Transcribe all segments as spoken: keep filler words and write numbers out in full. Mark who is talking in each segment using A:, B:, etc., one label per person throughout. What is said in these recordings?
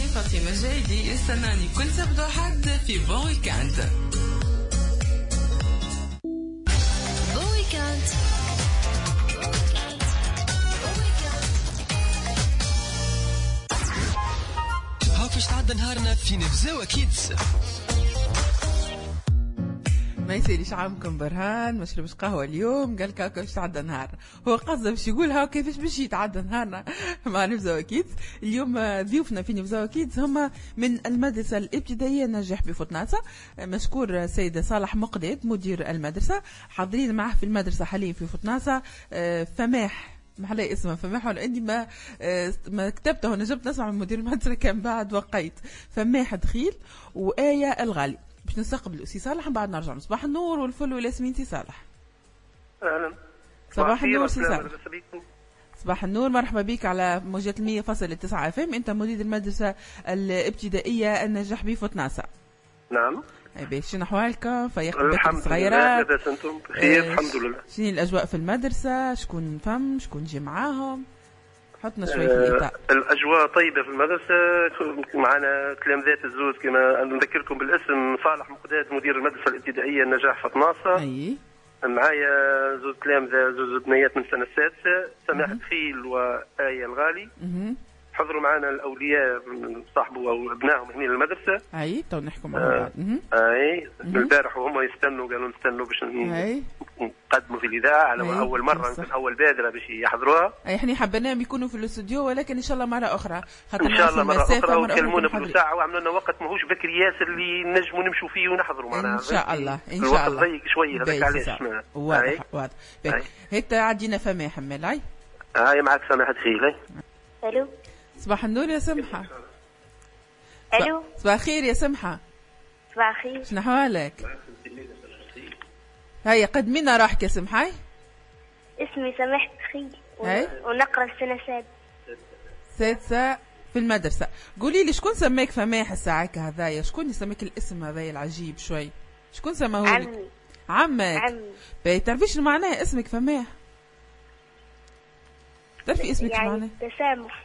A: فاطمة الجايدي استناني كل سبت وحد في بون ويكاند.
B: بون ويكاند
C: هاو كيش تعدى نهارنا في نفزاوة كيدز.
D: ما يصيرش عامكم برهان ما شربش قهوه اليوم قال لك هاكا باش تعدى نهار. هو قصده باش يقول هاو كيفاش باش يتعدى نهارنا مع نفزاوة كيدز. اليوم ضيوفنا في نفزاوة كيدز هما من المدرسه الابتدائيه نجاح بفطناطة. مشكور سيد صالح مقداد مدير المدرسه. حاضرين معه في المدرسه حاليا في فطناطة فماح محلى اسمه فماح ولا عندي ما ما كتبته وانا جبت نسمع من مدير المدرسه كان بعد وقيت فماح دخيل وآية الغالي باش نستقبلوا سي صالح بعد نرجع. صباح النور والفل والياسمين سي صالح.
E: اهلا.
D: صباح النور سي صالح. صباح النور مرحبا بك على موجات المية فاصلة تسعة اف ام. انت مدير المدرسه الابتدائيه النجاح بفطناطة.
E: نعم.
D: اي باش شنو احوالك فيقبلك
E: الحمد
D: الصغيرات؟
E: لله لاباس انتم بخير
D: آه
E: الحمد لله.
D: شنو الاجواء في المدرسه؟ شكون فم شكون جي معاهم؟ حطنا شوي في الاطار.
E: آه الاجواء طيبه في المدرسه. معنا تلامذات الزوز كما نذكركم بالاسم صالح مقداد مدير المدرسه الابتدائيه النجاح فطناطة.
D: اي
E: معايا زوز تلامذه زوز بنيات من السنه السادسه سماح دخيل وآية الغالي.
D: اها
E: حضروا معنا الاولياء صاحبوا او ابنائهم هنا للمدرسه.
D: اي تو نحكوا مع بعض.
E: اي البارح وهم يستنوا قالوا نستنوا باش نقدموا في الاذاعه على أي. اول مره يمكن اول بادره باش يحضروها.
D: اي احنا حبيناهم يكونوا في الاستوديو ولكن ان شاء الله مره اخرى
E: خاطر ان شاء الله مره اخرى وكلمونا في ساعه وعملوا لنا وقت ماهوش بكري ياسر اللي نجموا نمشوا فيه ونحضروا معنا
D: ان شاء الله ان شاء الله.
E: ضيق شويه هذاك علاش
D: واضح واضح. هيك عدينا فما حمل. اي
E: هاي معك سماح دخيل.
F: الو
D: صباح النور يا سمحة.
F: الو
D: صباح الخير يا سمحة.
F: صباح الخير.
D: شنو احوالك؟ هيا قدمينا راحك يا سمحة.
F: اسمي سماح دخيل ونقرا السنة السادسة.
D: سادسة في المدرسة. قولي لي شكون سماك فماح الساعة هذايا؟ شكون يسميك الاسم هذايا العجيب شوي؟ شكون سماهولك؟
F: عمي.
D: عمك.
F: عمي.
D: باهي تعرفيش معناه اسمك فماح؟ تعرفي اسمك
F: يعني
D: معناه؟
F: تسامح.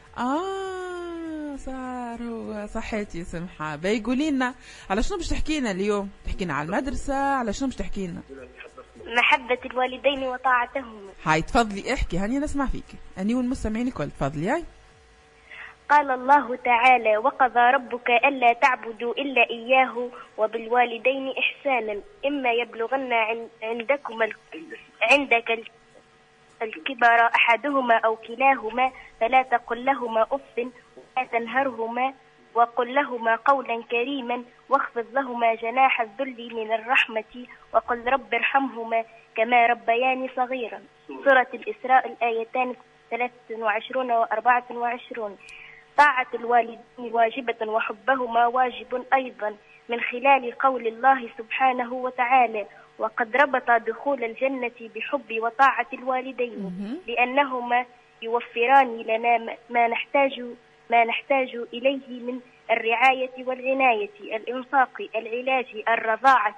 D: اه صار هو صحيت يا سمحة. باهي قولي لنا على شنو باش تحكينا اليوم؟ تحكينا على المدرسة على شنو باش تحكينا؟
F: محبة الوالدين وطاعتهما.
D: هاي تفضلي احكي هاني نسمع فيك اني والمستمعين الكل. تفضلي. هاي
F: قال الله تعالى وقضى ربك ألا تعبدوا إلا إياه وبالوالدين إحسانا إما يبلغن عندكما عندك الكبر أحدهما أو كلاهما فلا تقل لهما أف ولا تنهرهما وقل لهما قولا كريما واخفض لهما جناح الذل من الرحمة وقل رب ارحمهما كما ربياني صغيرا. سورة الإسراء الآيتان ثلاثة وعشرون وأربعة وعشرون. طاعة الوالدين واجبة وحبهما واجب أيضا من خلال قول الله سبحانه وتعالى وقد ربط دخول الجنة بحب وطاعة الوالدين لأنهما يوفران لنا ما نحتاج ما نحتاج إليه من الرعاية والعناية الإنفاق العلاج الرضاعة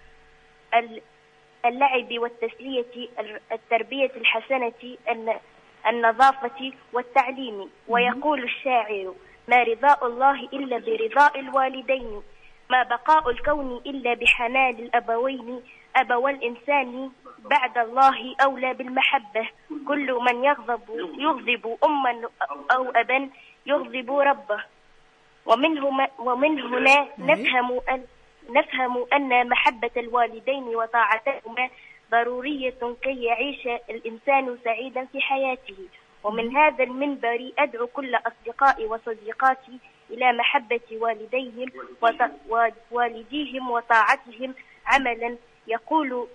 F: اللعب والتسلية التربية الحسنة النظافة والتعليم. ويقول الشاعر ما رضاء الله إلا برضاء الوالدين ما بقاء الكون إلا بحنان الأبوين أبوى الإنسان بعد الله أولى بالمحبة كل من يغضب يغضب أما أو أبا يغضب ربه. ومن, ومن هنا نفهم أن, نفهم أن محبة الوالدين وطاعتهما ضرورية كي يعيش الإنسان سعيدا في حياته. ومن هذا المنبر أدعو كل أصدقائي وصديقاتي إلى محبة والديهم ووالديهم وطاعتهم عملا يقول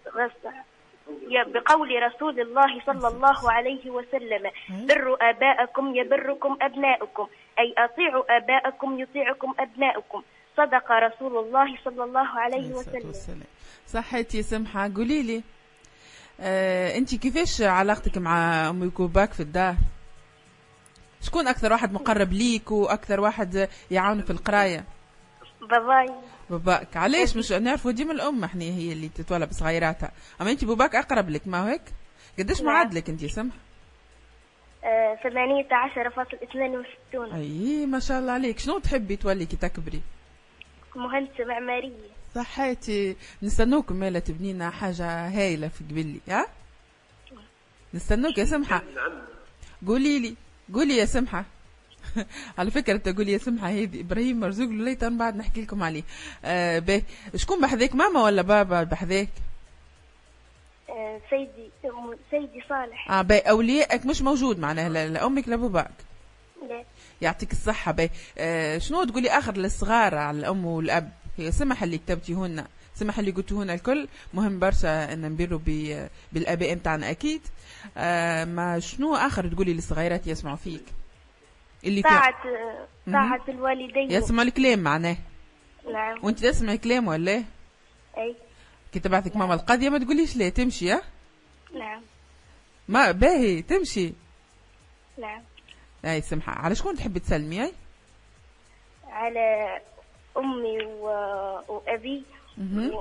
F: بقول رسول الله صلى الله عليه وسلم بروا آباءكم يبركم أبناؤكم أي أطيعوا آباءكم يطيعكم أبناؤكم. صدق رسول الله صلى الله عليه وسلم.
D: صحتي سمحة. قولي لي آه، أنت كيفاش علاقتك مع أمك وباك في الدار؟ شكون أكثر واحد مقرب ليك وأكثر واحد يعاون في القراية؟
F: باباي.
D: باباك. علاش مش نعرفوا ديما الأم احنا هي اللي تتولى بصغيراتها، أما أنت باباك أقرب لك ما هيك؟ قداش معاد لك أنت سمح؟
F: ثمانية عشر فاصل اثنان وستون.
D: اي ما شاء الله عليك. شنو تحبي تولي كي تكبري؟
F: مهندسة معمارية.
D: صحيتي. نستنوك مالا تبنينا حاجة هايلة في قبلي. ها نستنوك يا سمحة. قولي لي قولي يا سمحة. على فكرة تقولي يا سمحة هذه إبراهيم مرزوق ليتن بعد نحكي لكم عليه. آه به شكون بحذاك ماما ولا بابا بحذاك؟
F: آه سيدي سيدي صالح.
D: اه باي. أوليائك مش موجود معناها لا, لا أمك لا باباك؟
F: لا.
D: يعطيك الصحة. باي. آه شنو تقولي آخر للصغار على الأم والأب؟ هي سمح اللي كتبتيهن سمح اللي قلتوهن الكل مهم برشا أن نبروا بالآباء متاعنا أكيد. آه ما شنو آخر تقولي للصغيرات يسمعوا فيك؟ اللي
F: طاعة طاعة الوالدين.
D: يسمع الكلام معناه.
F: نعم.
D: وانت تسمع كلام ولا؟
F: اي.
D: كي تبعثك ماما القضية ما تقوليش لا تمشي. ها
F: نعم.
D: ما باهي تمشي.
F: نعم.
D: اي سمحة. على شكون تحبي تسلمي؟ اي
F: على امي و... وابي.
D: و...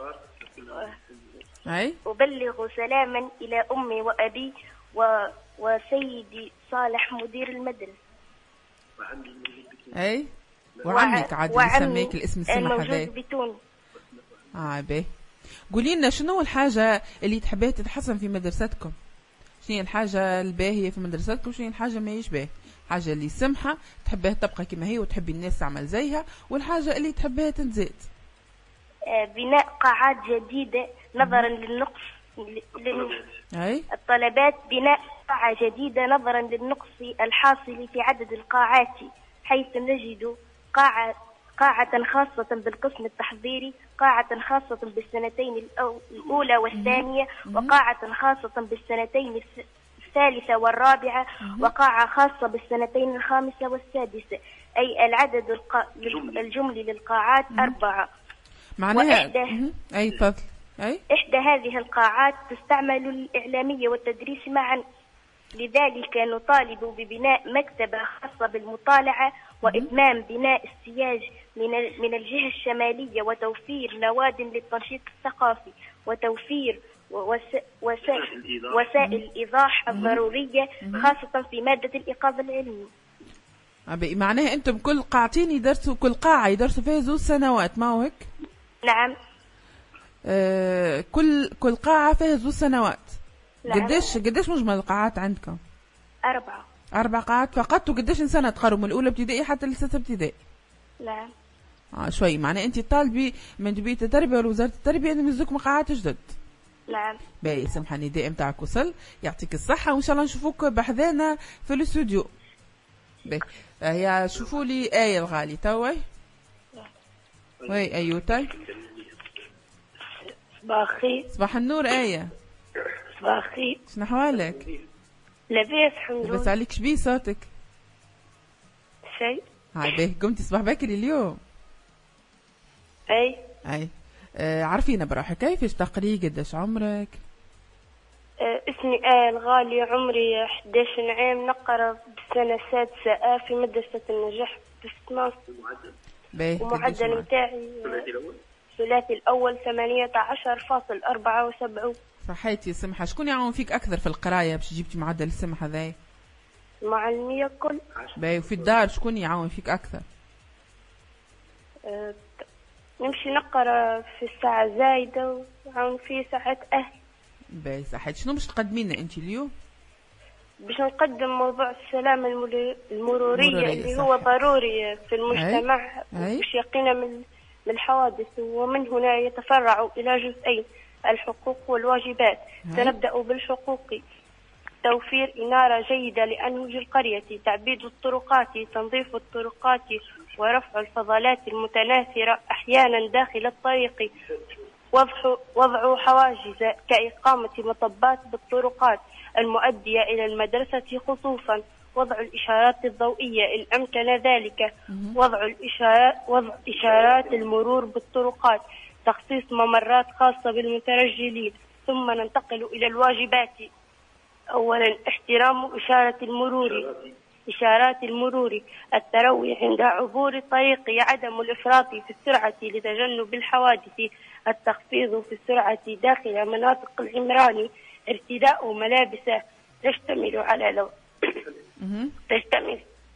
D: اي
F: أبلغ سلاما الى امي وابي و... وسيدي صالح مدير المدرسة.
D: اي وعمك عاد يسميك الاسم السمح هذا
F: موجود بتونس.
D: اه باهي. قولي لنا شنو الحاجة اللي تحبيها تتحسن في مدرستكم؟ شنو هي الحاجة الباهية في مدرستكم؟ شنو هي الحاجة ما هيش باهية؟ حاجة اللي سمحة تحبيها تبقى كما هي وتحبي الناس تعمل زيها، والحاجة اللي تحبيها تنزاد.
F: آه بناء قاعات جديدة نظرا للنقص لل...
D: أي؟
F: الطلبات. بناء قاعة جديدة نظرا للنقص الحاصل في عدد القاعات، حيث نجد قاعة قاعة خاصة بالقسم التحضيري، قاعة خاصة بالسنتين الأولى والثانية، وقاعة خاصة بالسنتين الثالثة والرابعة، وقاعة خاصة بالسنتين الخامسة والسادسة. أي العدد الق... الجملي للقاعات أربعة.
D: معناها وإحدى... أي تفضل. أي
F: إحدى هذه القاعات تستعمل للإعلامية والتدريس معا، لذلك نطالب ببناء مكتبة خاصة بالمطالعة وإتمام بناء السياج من من الجهة الشمالية، وتوفير نواد للتنشيط الثقافي، وتوفير وسائل الإيضاح الضرورية خاصة في مادة الإيقاظ العلمي.
D: معناها أنتم كل قاعتين يدرسوا كل قاعة يدرسوا فيها زوج سنوات ما هو هيك؟
F: نعم.
D: آه كل كل قاعة فيها زوج سنوات.
F: نعم.
D: قديش قديش مجمل القاعات عندكم؟
F: أربعة. أربع
D: قاعات فقط. وقديش سنة تقروا من الأولى ابتدائي حتى لستة ابتدائي؟
F: نعم.
D: آه شوي. معناه أنت طالبي من جمعية التربية ووزارة التربية أن يمزوكم قاعات جدد.
F: نعم.
D: باهي سمحة النداء نتاعك وصل. يعطيك الصحة وإن شاء الله نشوفوك بحذانا في الاستوديو. باهي هيا شوفوا لي آية الغالي توي. وي أيوتاي.
F: صباح الخير.
D: صباح النور آية.
F: صباح الخير.
D: شنو أحوالك؟
F: لاباس الحمد لله.
D: بس عليك شبيه صوتك؟
F: شيء.
D: هاي باهي. قمتي صباح بكري اليوم؟
F: أي.
D: أي. آه عرفينا بروحك كيفاش تقري قداش عمرك؟
F: آه اسمي آية الغالي، عمري أحد عشر عام، نقرأ بالسنة السادسة آ في مدرسة النجاح في ستناس.
D: باهي.
F: ومعدل متاعي الثلاثي الأول ثمانية عشر فاصل أربعة وسبعون.
D: صحيتي سمحة. شكون يعاون فيك أكثر في القراية باش جبتي معدل السمحة ذاي؟
F: المعلمية الكل.
D: باهي. وفي الدار شكون يعاون فيك أكثر؟
F: أه نمشي نقرا في الساعة زايدة وعاون في ساعات أهل.
D: باهي صحيت. شنو باش تقدمينا أنت اليوم؟
F: باش نقدم موضوع السلامة المرورية اللي هو ضروري في المجتمع باش يقينا من من الحوادث، ومن هنا يتفرع إلى جزئين: الحقوق والواجبات. سنبدأ بالحقوق: توفير إنارة جيدة لأنهج القرية، تعبيد الطرقات، تنظيف الطرقات ورفع الفضلات المتناثرة أحيانا داخل الطريق، وضع وضع حواجز كإقامة مطبات بالطرقات المؤدية إلى المدرسة، خصوصا وضع الإشارات الضوئية إن أمكن ذلك، وضع الإشارات وضع إشارات المرور بالطرقات، تخصيص ممرات خاصة بالمترجلين. ثم ننتقل إلى الواجبات. أولا احترام إشارة المرور إشارات المرور التروي عند عبور الطريق، عدم الإفراط في السرعة لتجنب الحوادث، التخفيض في السرعة داخل مناطق العمران، ارتداء ملابس تشتمل على لو تشتمل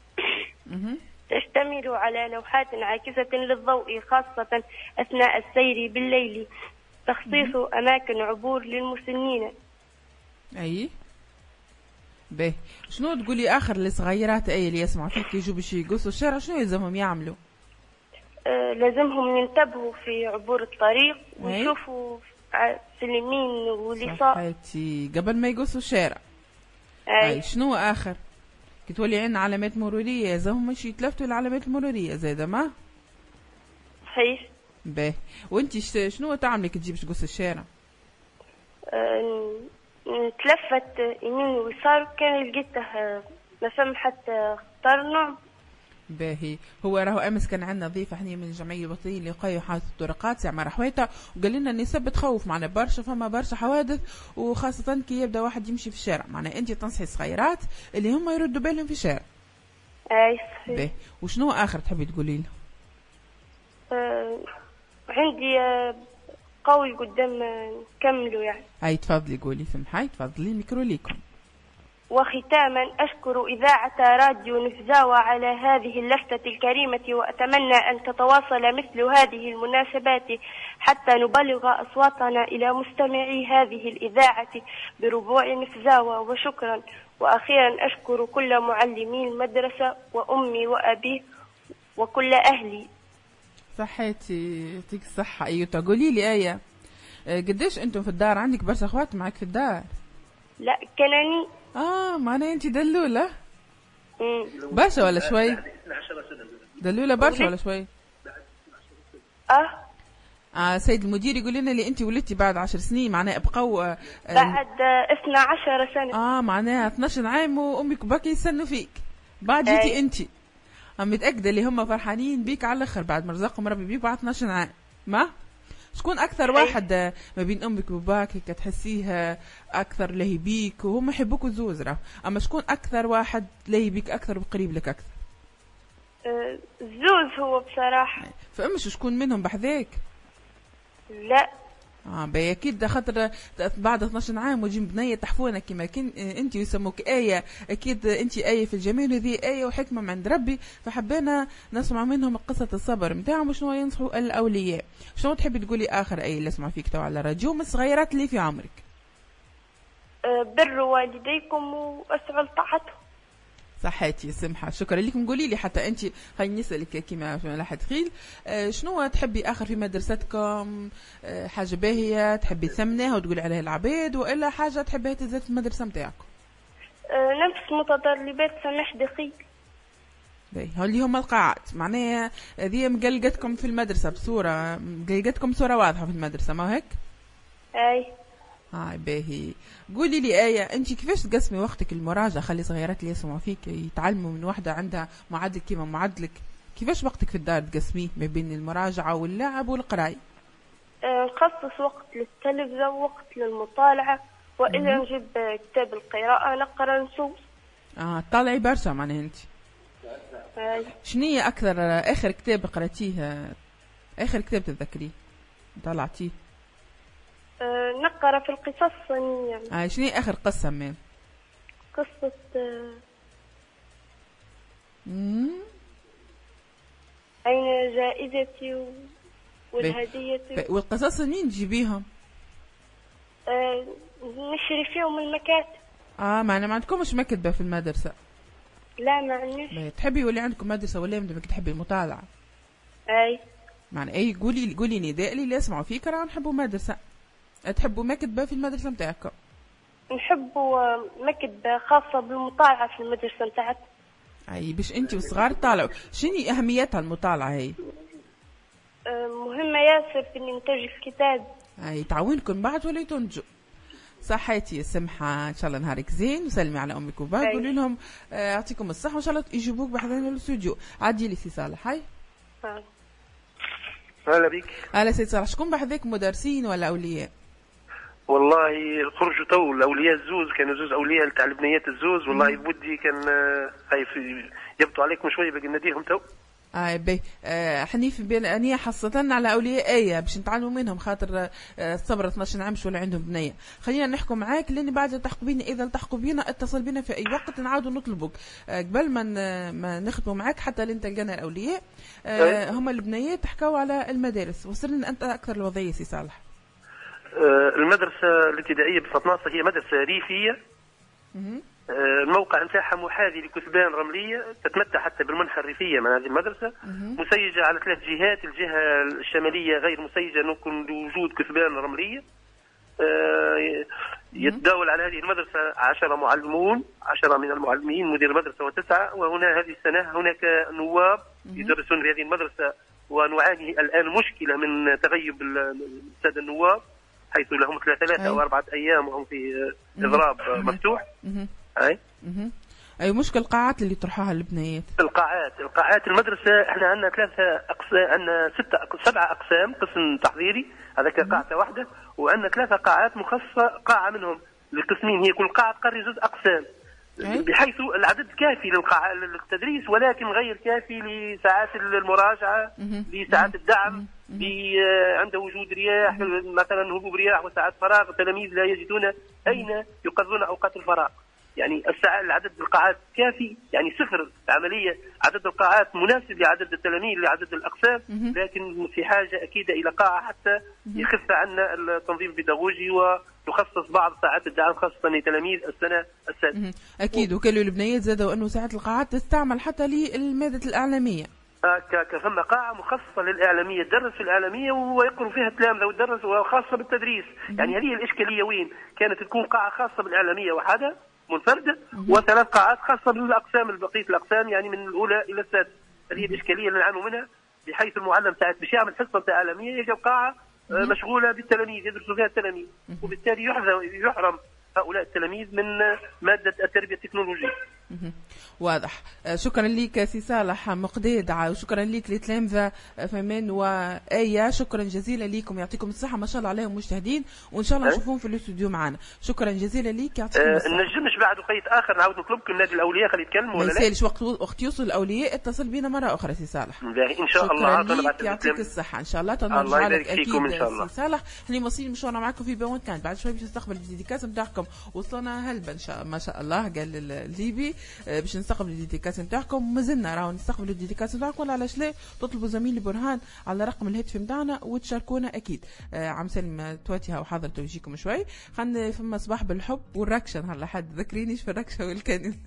F: تشتمل على لوحات عاكسة للضوء خاصة أثناء السير بالليل، تخصيص أماكن عبور للمسنين.
D: أي باهي، شنو تقولي آخر الصغيرات أي اللي يسمعوا فيك يجوا باش يقصوا الشارع، شنو يلزمهم يعملوا؟
F: أه لازمهم ينتبهوا في عبور الطريق ويشوفوا في اليمين واليسار.
D: صحيتي قبل ما يقصوا الشارع.
F: أي.
D: أي شنو آخر؟ كي تولي عندنا علامات مرورية لازمهم مش يتلفتوا العلامات المرورية زايدة ما؟
F: صحيح.
D: باهي، وانتي شنو تعملي كي تجيب تقص الشارع؟
F: أه تلفت يمين ويسار، كان لقيته ما فهم حتى اخترنا.
D: باهي، هو راهو امس كان عندنا ضيفه احنا من الجمعيه الوطنيه لوقايه حادث الطرقات سي عمر حويته، وقال لنا النساء بتخوف معنا برشا، فما برشا حوادث وخاصه كي يبدا واحد يمشي في الشارع، معناها انت تنصحي الصغيرات اللي هم يردوا بالهم في الشارع.
F: اي صحيح.
D: باهي، وشنو اخر تحبي تقولي له؟
F: آه عندي آه قول قدام نكملوا يعني.
D: هاي تفضلي قولي، سمحي تفضلي الميكرو ليكم.
F: وختاما أشكر إذاعة راديو نفزاوة على هذه اللفتة الكريمة، وأتمنى أن تتواصل مثل هذه المناسبات حتى نبلغ أصواتنا إلى مستمعي هذه الإذاعة بربوع نفزاوة، وشكرا. وأخيرا أشكر كل معلمي المدرسة وأمي وأبي وكل أهلي.
D: صحيتي يعطيك الصحة. أيوة قولي لي آية، قديش أنتم في الدار؟ عندك برشا أخوات معك في الدار؟
F: لا كناني.
D: اه معناها انت دلولة برشا ولا شوي؟ دلولة برشا ولا شوي؟
F: اه
D: اه سيد المدير يقول لنا اللي انت ولدتي بعد عشر سنين، معناها بقوا آه
F: بعد اثنا عشر سنة.
D: اه معناها اثناش عام وامك وباكي يستنوا فيك، بعد جيتي انت. ام متأكدة اللي هم فرحانين بيك على الاخر بعد ما رزقهم ربي بيك بعد اثناش عام. ما شكون اكثر واحد ما بين امك وباباك هيك تحسيه اكثر لهي بيك وهم يحبوك زوز راه، اما شكون اكثر واحد لهي بيك اكثر وقريب لك اكثر؟
F: أه زوز هو بصراحه.
D: فامش شكون منهم بحذاك؟
F: لا
D: اه باهي اكيد خاطر بعد اثناش عام وجيم بنيه تحفونا كما كن انت ويسموك آية، اكيد انت آية في الجميل وذي آية وحكمه من عند ربي، فحبينا نسمع منهم قصه الصبر نتاعهم وشنو ينصحوا الاولياء. شنو تحبي تقولي اخر آية اللي اسمع فيك تو على الراديو من الصغيرات اللي في عمرك؟
F: أه بروا والديكم واسعوا لطاعتهم.
D: صحيتي سمحة، شكرا لكم. قولي لي حتى انت خليني نسالك كيما في ملاحة خيل، آه شنو تحبي اخر في مدرستكم؟ آه حاجه باهيه تحبي تثمنيها وتقولي عليها العباد، والا حاجه تحبيها تزاد في المدرسه نتاعكم؟
F: آه نفس متطلبات سماح دقيق.
D: باهي، هولي هما القاعات، معناها هذه مقلقتكم في المدرسه بصوره مقلقتكم بصوره واضحه في المدرسه، ما هيك؟
F: اي
D: هاي باهي. قولي لي آية، انت كيفاش تقسمي وقتك المراجعة؟ خلي صغيرات اللي يسمعوا فيك يتعلموا من واحدة عندها معدل كيما معدلك، كيفاش وقتك في الدار تقسميه ما بين المراجعة واللعب والقراية؟
F: أه نخصص وقت للتلفزة ووقت للمطالعة، وإذا نجيب كتاب القراءة نقرأ نصوص.
D: اه طالعي برشا معناها انت. شنية أكثر آخر كتاب قرأتيه؟ آخر كتاب تتذكريه طلعتيه؟
F: أه نقرأ في القصص يعني.
D: آه شنو آخر قصة من؟
F: قصة أه أين جائزتي والهدية.
D: والقصص منين تجيبيهم؟
F: أه نشري فيهم المكاتب.
D: اه معنا ما عندكمش مكتبة في المدرسة؟
F: لا ما عندناش.
D: تحبي يولي عندكم مدرسة ولا بدك تحبي المطالعة؟
F: أي
D: معنى أي قولي قولي نداء لي اللي يسمعوا فيك راه نحبوا مدرسة. تحبوا مكتبة في المدرسة نتاعكم؟
F: نحبوا مكتبة خاصة بالمطالعة في المدرسة نتاعتنا.
D: أي باش أنت والصغار تطالعوا. شنو أهميتها المطالعة هي؟
F: مهمة ياسر في إنتاج الكتاب.
D: أي تعاونكم بعد ولا تنتجوا. صحيتي سمحة، إن شاء الله نهارك زين، وسلمي على أمك وبابا قولي لهم يعطيكم الصحة وإن شاء الله يجيبوك بحذانا الاستوديو. عادي لي سي صالح. هاي
E: هلا بك.
D: هلا سيد صالح، شكون بحذاك مدرسين ولا أولياء؟
E: والله خرجوا تو الاولياء الزوز، كانوا زوز اولياء تاع البنيات الزوز، والله بودي كان هاي في يبطوا عليكم شويه باقي نديهم تو.
D: آه بي آه حنيف بين أنية حصة على أولياء آية باش نتعلموا منهم خاطر آه صبر اثناش عام ولا عندهم بنية. خلينا نحكم معاك لأن بعد تحكوا بينا، إذا التحقوا بينا اتصل بينا في أي وقت نعاودوا نطلبك آه قبل ما ما نخدموا معاك حتى لين تلقانا الأولياء آه هم البنيات تحكوا على المدارس. وصلنا أنت أكثر الوضعية سي صالح.
E: آه المدرسة الابتدائية بفطناصة هي مدرسة ريفية. الموقع نتاعها محاذي لكثبان رمليه تتمتع حتى بالمنحى الريفيه من هذه المدرسه، مسيجه على ثلاث جهات، الجهه الشماليه غير مسيجه نكون لوجود كثبان رمليه. يتداول على هذه المدرسه عشرة معلمون، عشرة من المعلمين، مدير المدرسه وتسعه. وهنا هذه السنه هناك نواب يدرسون في هذه المدرسه، ونعاني الان مشكله من تغيب الساده النواب حيث لهم ثلاثة أو أربعة أيام وهم في إضراب مفتوح. أي
D: أي مشكلة القاعات اللي طرحوها البنيات.
E: القاعات القاعات المدرسة إحنا عندنا ثلاثة أقسام، عندنا ستة سبعة أقسام، قسم تحضيري هذاك قاعة واحدة، وعندنا ثلاثة قاعات مخصصة، قاعة منهم للقسمين هي كل قاعة تقري جزء أقسام، بحيث العدد كافي للقاعة للتدريس ولكن غير كافي لساعات المراجعة، لساعات الدعم، عند وجود رياح مثلا، هبوب رياح وساعات فراغ، التلاميذ لا يجدون أين يقضون أوقات الفراغ. يعني الساعة العدد القاعات كافي، يعني صفر عملية، عدد القاعات مناسب لعدد التلاميذ لعدد الأقسام، لكن في حاجة أكيدة إلى قاعة حتى يخف عنا التنظيم البيداغوجي وتخصص بعض ساعات الدعم خاصة لتلاميذ السنة السادسة.
D: أكيد. وكانوا البنيات زادوا أنه ساعات القاعات تستعمل حتى للمادة الإعلامية.
E: كفما قاعة مخصصة للإعلامية، تدرس في الإعلامية ويقروا فيها التلامذة وتدرس وخاصة بالتدريس. يعني هذه الإشكالية وين؟ كانت تكون قاعة خاصة بالإعلامية وحدها منفردة، وثلاث قاعات خاصة بالأقسام، بقية الأقسام يعني من الأولى إلى السادسة. هذه الإشكالية اللي نعانوا منها، بحيث المعلم ساعات باش يعمل حصة إعلامية يجي القاعة مشغولة بالتلاميذ يدرسوا فيها التلاميذ، وبالتالي يحرم هؤلاء التلاميذ من مادة التربية التكنولوجية.
D: واضح. شكرا لك سي صالح مقداد، وشكرا لك لتلامذة فمان وآية، شكرا جزيلا لكم، يعطيكم الصحة، ما شاء الله عليهم مجتهدين، وإن شاء الله نشوفهم في الاستوديو معنا. شكرا جزيلا لك، يعطيكم
E: أه
D: الصحة.
E: نجمش بعد وقيت آخر نعاود نطلبكم نادي الأولياء خلي يتكلموا ولا لا؟
D: ما يسالش وقت وقت يوصل الأولياء اتصل بينا مرة أخرى سي صالح.
E: إن شاء الله.
D: شكرا لك، يعطيك الصحة إن شاء الله.
E: الله يبارك فيكم إن شاء الله.
D: سي صالح احنا واصلين مشوارنا معكم في بون كان، بعد شوي باش نستقبل الديديكاس نتاعكم. وصلنا هلبا إن شاء ما شاء الله قال الليبي باش نستقبل الديديكاس نتاعكم، مازلنا راهو نستقبلوا الديديكاس نتاعكم، ولا علاش لا تطلبوا زميلي برهان على رقم الهاتف نتاعنا وتشاركونا اكيد. آه عم سلم تواتيها وحاضرته يجيكم شوي. خلينا فما صباح بالحب والركشه، هلا حد ذكرينيش في الركشه والكنز.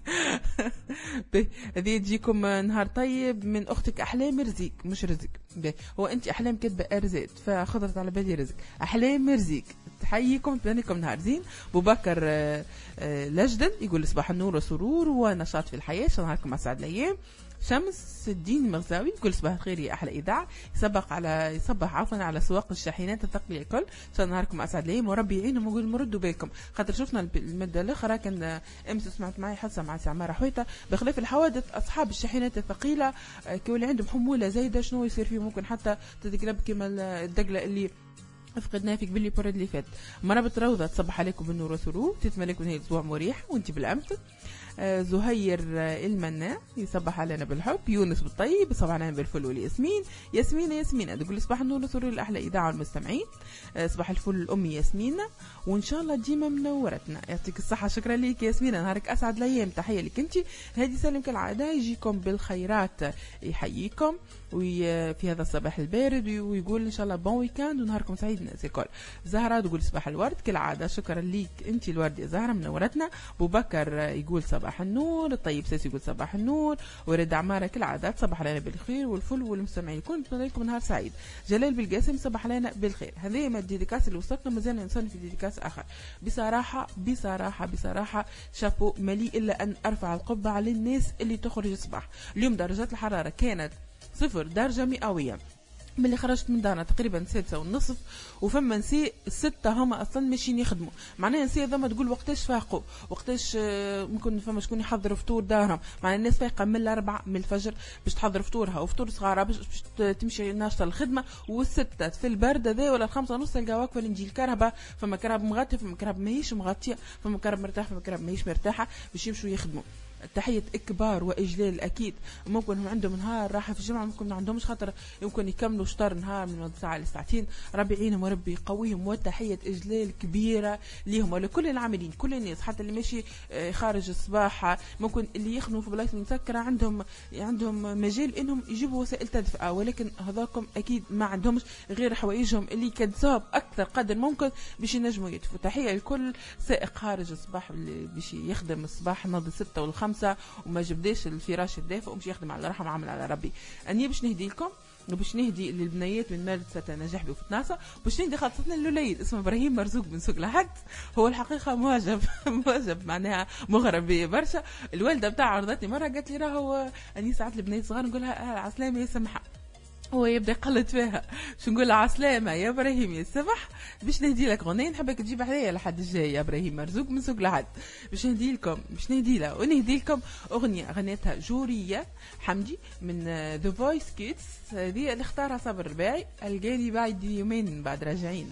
D: هذه تجيكم نهار طيب من اختك احلام رزيق، مش رزق بي. هو انت احلام كاتبه ارزات فخضرت على بالي رزق. احلام رزيق تحييكم، نتمنى لكم نهار زين. ابو بكر آه آه لجدن يقول صباح النور وسرور ونشاط في الحياه، نهاركم اسعد الايام. شمس الدين المغزاوي يقول صباح الخير يا احلى اذاعه، يصبح على يصبح عفوا على سواق الشاحنات الثقيله الكل، ان نهاركم اسعد الايام وربي يعينهم ويقول مردوا بالكم. خاطر شفنا الماده الاخرى كان امس سمعت معي حصه مع سي عماره حويته بخلاف الحوادث اصحاب الشاحنات الثقيله كي اللي عندهم حموله زايده شنو يصير فيهم، ممكن حتى تتقلب كما الدقله اللي فقدناها في قبل البرد اللي فات. مرابط روضه تصبح عليكم بالنور والسرور، تتمنى لكم نهايه اسبوع مريح وانت بالامس. آه زهير آه المناع يصبح علينا بالحب. يونس بالطيب يصبح علينا بالفل والياسمين. ياسمين ياسمين تقول صباح النور والسرور الاحلى اذاعه والمستمعين. آه صباح الفل الامي ياسمين، وان شاء الله ديما منورتنا. يعطيك الصحه، شكرا لك ياسمين، نهارك اسعد الايام. تحيه لك انت. هادي سالم كالعاده يجيكم بالخيرات يحييكم وفي هذا الصباح البارد، ويقول ان شاء الله بون ويكاند ونهاركم سعيد الناس الكل. زهره تقول صباح الورد كالعاده، شكرا لك انت الورد يا زهره منورتنا. ابو بكر يقول صباح النور، الطيب ساسي يقول صباح النور، ورد عماره كالعاده تصبح علينا بالخير والفل والمستمعين الكل، نتمنى لكم نهار سعيد. جلال بالقاسم صبح علينا بالخير. هذه ما الديديكاس اللي وصلتنا، مازال نصنف في ديديكاس اخر. بصراحه بصراحه بصراحه شابو ملي الا ان ارفع القبعه على الناس اللي تخرج الصباح. اليوم درجات الحراره كانت صفر درجه مئويه، ملي خرجت من دارنا تقريبا سادسة والنصف، وفما نساء ستة هما اصلا ماشيين يخدموا. معناها نساء ذما تقول وقتاش فاقوا، وقتاش ممكن فما شكون يحضر فطور دارهم. معناها الناس فايقه من الاربعة من الفجر باش تحضر فطورها وفطور صغارها باش تمشي ناشطه الخدمه، والستة في البرد هذا ولا الخمسة ونص تلقى واقفه لنجي الكهرباء، فما كهرباء مغطيه فما كهرباء ماهيش مغطيه، فما كهرباء مرتاح فما كهرباء ماهيش مرتاحه باش يمشوا يخدموا. تحية كبار وإجلال أكيد. ممكن هم عندهم نهار راحة في الجامعة، ممكن ما عندهمش خاطر يمكن يكملوا شطر نهار من ساعة لساعتين. ربي يعينهم وربي يقويهم، وتحية إجلال كبيرة ليهم ولكل العاملين كل الناس، حتى اللي ماشي خارج الصباح، ممكن اللي يخدموا في بلايص مسكرة عندهم عندهم مجال إنهم يجيبوا وسائل تدفئة، ولكن هذاكم أكيد ما عندهمش غير حوائجهم اللي كتزاب أكثر قدر ممكن باش ينجموا يدفوا. تحية لكل سائق خارج الصباح اللي باش يخدم الصباح ناض ستة والخمسة وما جبداش الفراش الدافئ ومش يخدم على رحم عمل على ربي. أني باش نهدي لكم وباش نهدي للبنيات من مدرسة نجاح بفتناسة، باش نهدي خاصة للوليد اسمه إبراهيم مرزوق بن سوق لحد. هو الحقيقة معجب معجب معناها مغرب بي برشا. الوالدة بتاع عرضتني مرة قالت لي راهو أني ساعات البنات صغار نقولها آه عسلامة يا سمحة، هو يبدا يقلد فيها شو نقول عسلامة يا إبراهيم يا سمح. باش نهدي لك غنية نحبك تجيب عليا لحد الجاي يا إبراهيم مرزوق من سوق لحد. باش نهدي لكم باش نهدي لها ونهدي لكم أغنية غنيتها جورية حمدي من ذا فويس كيدز، هذه اللي اختارها صبر الرباعي. الجالي بعد يومين بعد راجعين.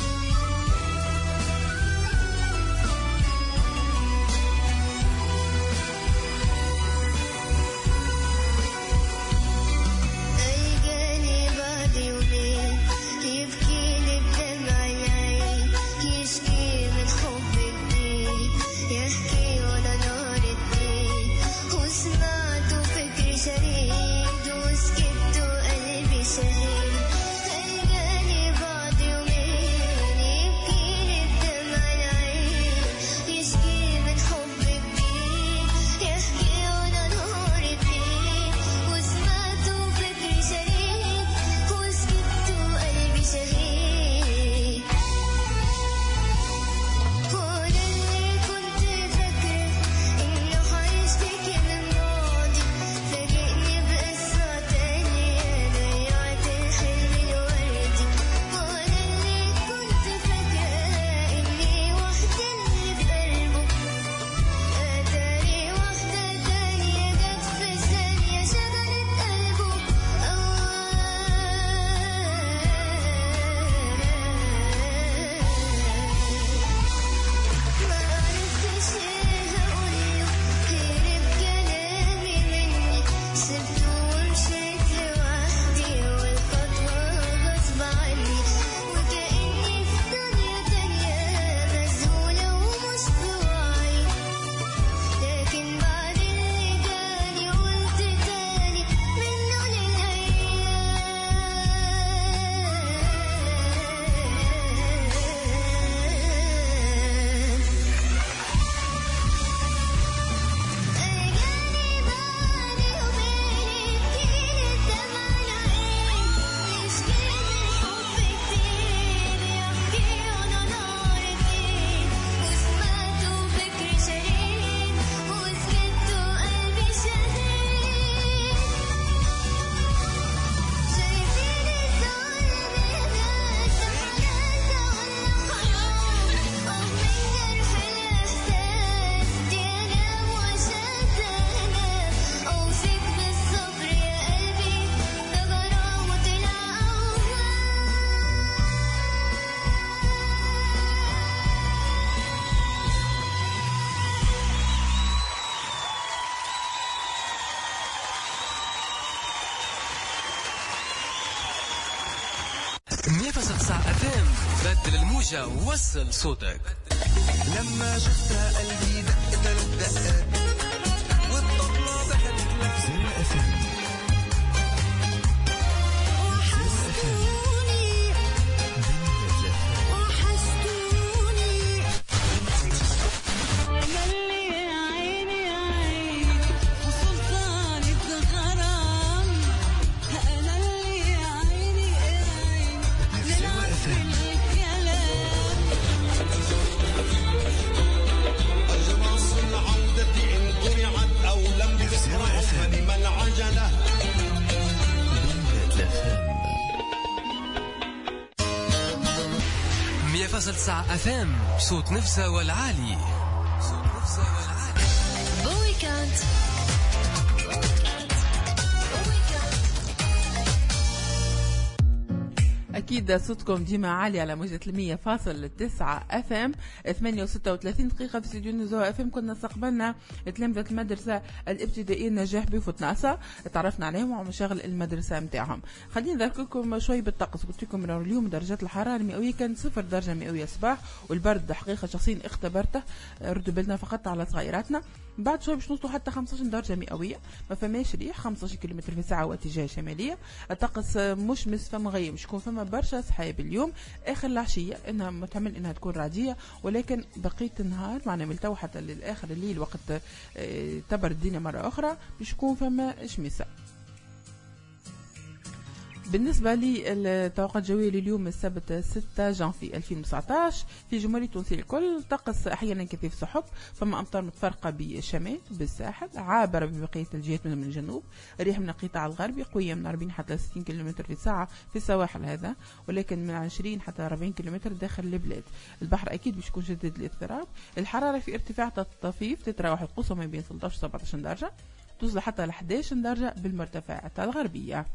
C: بدل الموجة ووصل صوتك.
G: لما شفتها قلبي دق ثلاث دقات والطبلة ضحكت لها. وحشتوني وحشتوني أنا اللي عيني عيني وسلطانة غرام، أنا اللي عيني عيني نلعب في الكلام. أجمع العودة إن قرعت أو لم تسمع فلم العجلة.
C: مية فاصلة تسعة اف ام صوت نفسه والعالي. صوت نفسه والعالي.
B: بويكاند
D: أكيد صوتكم ديما عالي على موجة المية فاصل تسعة اف ام. ثمانية وستة وثلاثين دقيقة في استديو نزوها اف ام. كنا استقبلنا تلامذة المدرسة الابتدائية نجاح بفوتناسا، تعرفنا عليهم ومشاغل المدرسة متاعهم. خلينا نذكركم شوي بالطقس. قلت لكم اليوم درجات الحرارة المئوية كانت صفر درجة مئوية صباح، والبرد حقيقة شخصيا اختبرته، ردوا بالنا فقط على صغيراتنا. بعد شوي باش نوصلوا حتى خمسة عشر درجة مئوية، ما فماش ريح، خمسة عشر كيلومتر في الساعة واتجاه شمالية. الطقس مشمس، فما غيم، شكون فما برشا سحاب اليوم. اخر العشية انها متعمل انها تكون رعدية، ولكن بقية النهار معنا من تو حتى للاخر الليل وقت تبرد الدنيا مرة اخرى باش يكون فما شمسة. بالنسبة للتوقع الجوية لليوم السبت ستة جانفي ألفين وتسعطاش في جمهورية تونس الكل، طقس أحيانا كثيف سحب، فما أمطار متفرقة بالشمال بالساحل، عابرة ببقية الجهات من الجنوب، ريح من القطاع الغربي قوية من أربعين حتى ستين كيلومتر في الساعة في السواحل هذا، ولكن من عشرين حتى أربعين كيلومتر داخل البلاد. البحر أكيد باش يكون شديد الاضطراب. الحرارة في ارتفاع طفيف، تتراوح القصوى ما بين ثلاثة عشر سبعة عشر درجة، توصل حتى ل إحدى عشر درجة بالمرتفعات الغربية.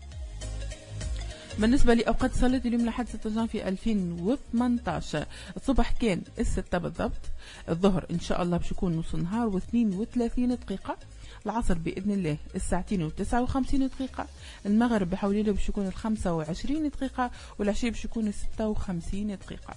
D: بالنسبة لأوقات صلاة اليوم لحد ستة جانفي ألفين وثمانطاش، الصبح كان الستة بالضبط، الظهر إن شاء الله باش يكون نص نهار واثنين وثلاثين دقيقة، العصر بإذن الله الساعتين وتسعة وخمسين دقيقة، المغرب بحول الله باش يكون الخمسة وعشرين دقيقة، والعشاء باش يكون ستة وخمسين دقيقة.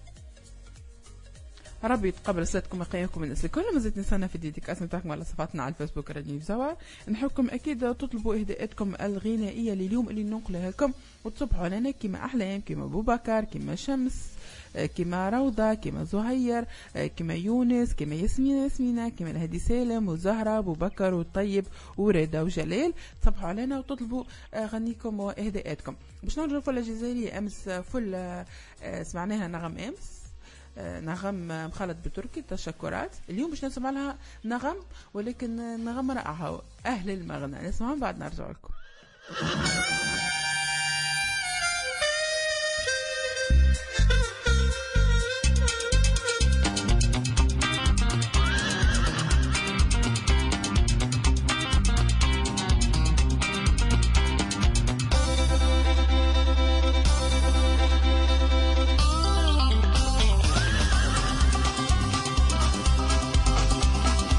D: ربي يتقبل صلاتكم وقياكم الناس الكل. مازلت نستنى في ديديكاس نتاعكم على صفحتنا على الفيسبوك راديو زوا. نحبكم اكيد تطلبوا اهداءاتكم الغنائيه لليوم اللي ننقلها لكم، وتصبحوا لنا كيما احلام، كيما ابو بكر، كيما شمس، كيما روضه، كيما زهير، كيما يونس، كيما ياسمين ياسمينه، كيما الهدي سالم وزهره ابو بكر والطيب ورضا وجلال. تصبحوا علينا وتطلبوا اغانيكم واهداءاتكم. باش نرجعوا فل الجزائريه امس فل سمعناها نغم امس، نغم مخلط بتركي تشكرات. اليوم باش نسمع لها نغم، ولكن نغم رائعة أهل المغنى. نسمعهم بعد نرجع لكم.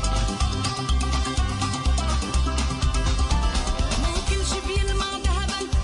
G: ممكن شبيه المعنى هبل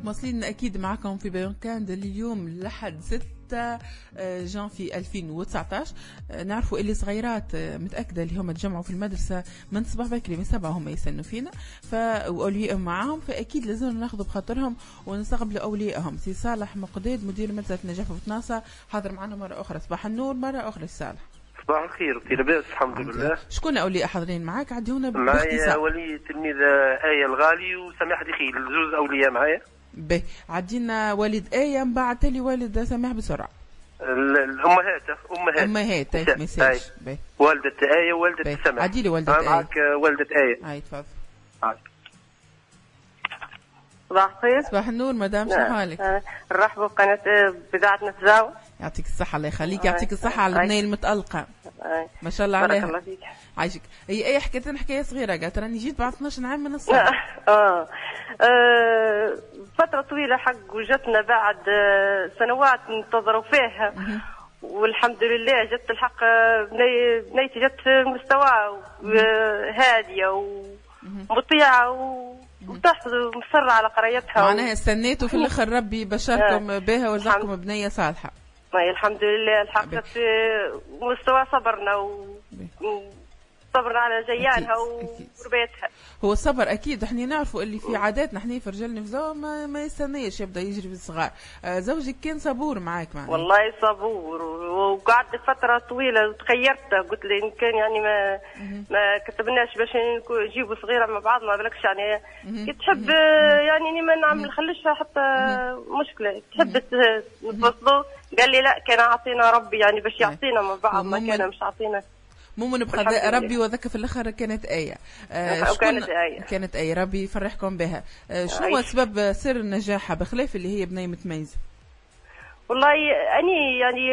D: مواصلين اكيد معكم في بيانكاند اليوم لحد ستة جانفي ألفين وتسعطاش. نعرفوا اللي صغيرات متاكده اللي هم تجمعوا في المدرسه من صباح بكري من سبعة هم يستنوا فينا فاوليائهم معاهم، فاكيد لازم ناخذ بخاطرهم ونستقبلوا اوليائهم. سي صالح مقداد مدير مدرسه نجاح في بطناسه حاضر معنا مره اخرى. صباح النور مره اخرى صالح.
E: صباح الخير، في لاباس الحمد لله.
D: شكون اولياء حاضرين معاك؟ عديونا
E: باختصار.
D: باختصار.
E: معايا ولي تلميذه آية الغالي وسماح دخيل، زوج اولياء معايا.
D: به عدينا والد آية من بعد تالي والد سماح بسرعة.
E: الأمهات أمهات
D: أمهات مساج. به
E: والدة آية ووالدة سماح.
D: عدي لي والدة آية.
E: معك والدة آية.
D: هاي تفضل.
H: صباح الخير.
D: صباح النور مدام، شنو حالك؟
H: نرحبوا بقناة بذاعة نفزاوة.
D: يعطيك الصحة الله يخليك. يعطيك الصحة على البنية المتألقة.
H: آي.
D: ما شاء الله عليها.
H: بارك الله فيك.
D: عايشك. هي أي حكيت لنا حكاية صغيرة قالت راني جيت بعد اثناش عام من الصغر.
H: آه. آه فترة طويلة حق وجتنا بعد سنوات ننتظروا فيها والحمد لله جت الحق بنيتي جت في مستوى هادية ومطيعة وتحت مصرة على قريتها.
D: معناها استنيتوا في الآخر ربي بشركم بها ورزقكم بنية صالحة.
H: الحمد لله الحق في مستوى صبرنا و صبرنا على جيانها وربيتها.
D: هو الصبر اكيد احنا نعرفوا اللي في عاداتنا احنا في رجال نفزاو ما, ما يستناش يبدا يجري في الصغار. آه زوجك كان صبور معاك معنا؟
H: والله صبور وقعدت فتره طويله وتخيرت قلت لي ان كان يعني ما ما كتبناش باش نجيبوا صغيره مع بعض ما بالكش يعني كي تحب يعني ما نعمل نخليش حتى مشكله تحب تفصلوا. قال لي لا كان عطينا ربي يعني باش يعطينا مع بعض ما كان مش عطينا
D: مؤمن بقضاء ربي وذاك في الاخر كانت آية.
H: آه كانت آية
D: كانت آية ربي يفرحكم بها. آه شنو هو سبب سر النجاح بخلاف اللي هي بنية متميزة؟
H: والله اني يعني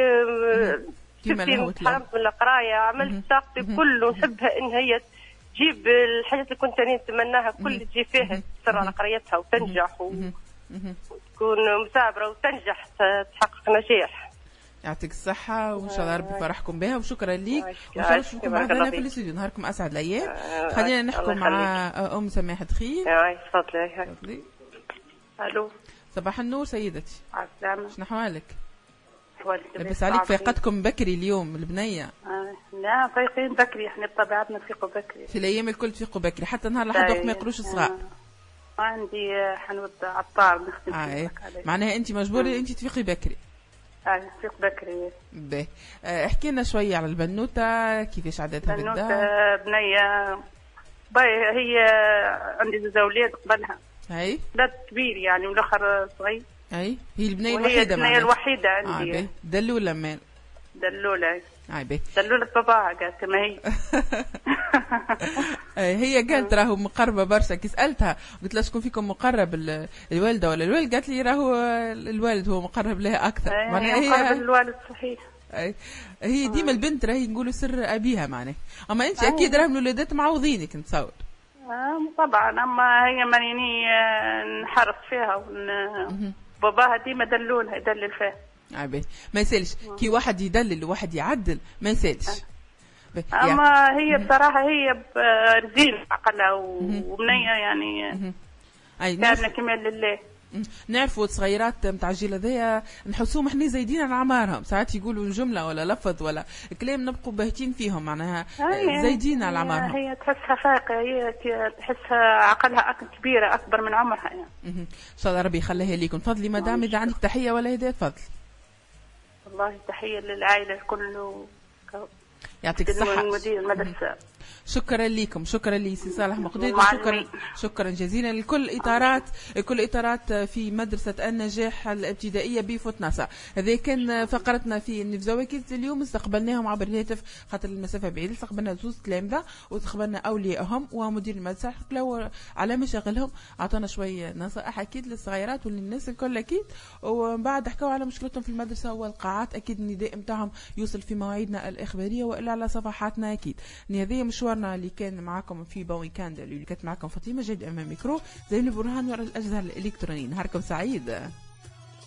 D: كيما
H: تحرمت من القرايه عملت طاقتي كله نحبها ان هي تجيب الحاجات اللي كنت انا نتمناها كل تجي فيها تسر على قريتها وتنجح وتكون مثابره وتنجح تحقق نجاح.
D: يعطيك الصحة وإن شاء الله ربي يفرحكم بها وشكرا ليك وإن شاء الله نشوفكم معنا في الاستوديو. نهاركم أسعد الأيام. خلينا نحكم مع أم سماح دخيل.
H: تفضلي. ألو.
D: صباح النور سيدتي.
H: السلام.
D: شنو أحوالك؟ لبس عليك فيقتكم بكري اليوم البنية.
H: آه. لا فايقين بكري احنا بطبيعتنا نفيقوا بكري.
D: في الأيام الكل تفيقوا بكري حتى نهار لحد وقت ما يقروش الصغار.
H: آه. عندي حنوت عطار نخدم
D: آه. معناها أنت مجبورة أنت تفيقي بكري.
H: اه فيق بكري.
D: باهي احكي لنا شويه على البنوته كيفاش عادتها بالدار.
H: البنوته بنيه باهي هي عندي زوج اولاد قبلها.
D: اي
H: ولد كبير يعني والاخر صغير.
D: اي هي البنيه الوحيده
H: معنا. هي البنيه الوحيده عندي.
D: اه دلوله مال.
H: دلوله.
D: اي باهي
H: دلوله باباها قالت كما هي.
D: هي قالت راهو مقربه برشا. كي سالتها قلت لها شكون فيكم مقرب الوالده ولا الوالد قالت لي راهو الوالد هو مقرب لها اكثر.
H: معناها هي مقرب الوالد صحيح.
D: هي ديما البنت راهي نقولوا سر ابيها معناها. اما انت اكيد راهم الولادات معوضينك نتصور.
H: اه طبعا اما هي مانيني نحرص فيها ون... باباها ديما دلولها يدلل فيها.
D: عبي ما يسالش كي واحد يدلل وواحد يعدل ما يسالش.
H: اما هي بصراحه هي رزينه عقلها وبنيه يعني كامله كمال لله.
D: نعرفوا الصغيرات نتاع الجيل هذايا نحسوهم احنا زايدين على اعمارهم. ساعات يقولوا جمله ولا لفظ ولا كلام نبقوا باهتين فيهم معناها زايدين على اعمارهم.
H: هي تحسها فايقه هي تحسها عقلها كبيره اكبر من عمرها يعني.
D: ان شاء الله ربي يخليها ليكم. تفضلي مدام اذا عندك تحيه ولا هدايا تفضلي.
H: والله تحيه للعائله الكل.
D: يعطيك الصحة.
H: مدير المدرسة.
D: شكرا لكم شكرا لي سي صالح مقداد وشكرا شكرا جزيلا لكل اطارات كل اطارات في مدرسه النجاح الابتدائيه بفوتناسا. هذا كان فقرتنا في النفزاوي كيدز اليوم. استقبلناهم عبر الهاتف خاطر المسافه بعيده. استقبلنا زوج تلامذه واستقبلنا اوليائهم ومدير المدرسه حكوا على مشاغلهم. اعطونا شويه نصائح اكيد للصغيرات وللناس الكل اكيد. ومن بعد حكوا على مشكلتهم في المدرسه والقاعات. اكيد النداء نتاعهم يوصل في مواعيدنا الاخباريه والا على صفحاتنا اكيد. هذه مشوار اللي كان معكم في بوي كاند اللي كانت معكم فاطمه جاد امام ميكرو زين البرهان ورا الاجهزه الالكترونيه. نهاركم سعيد.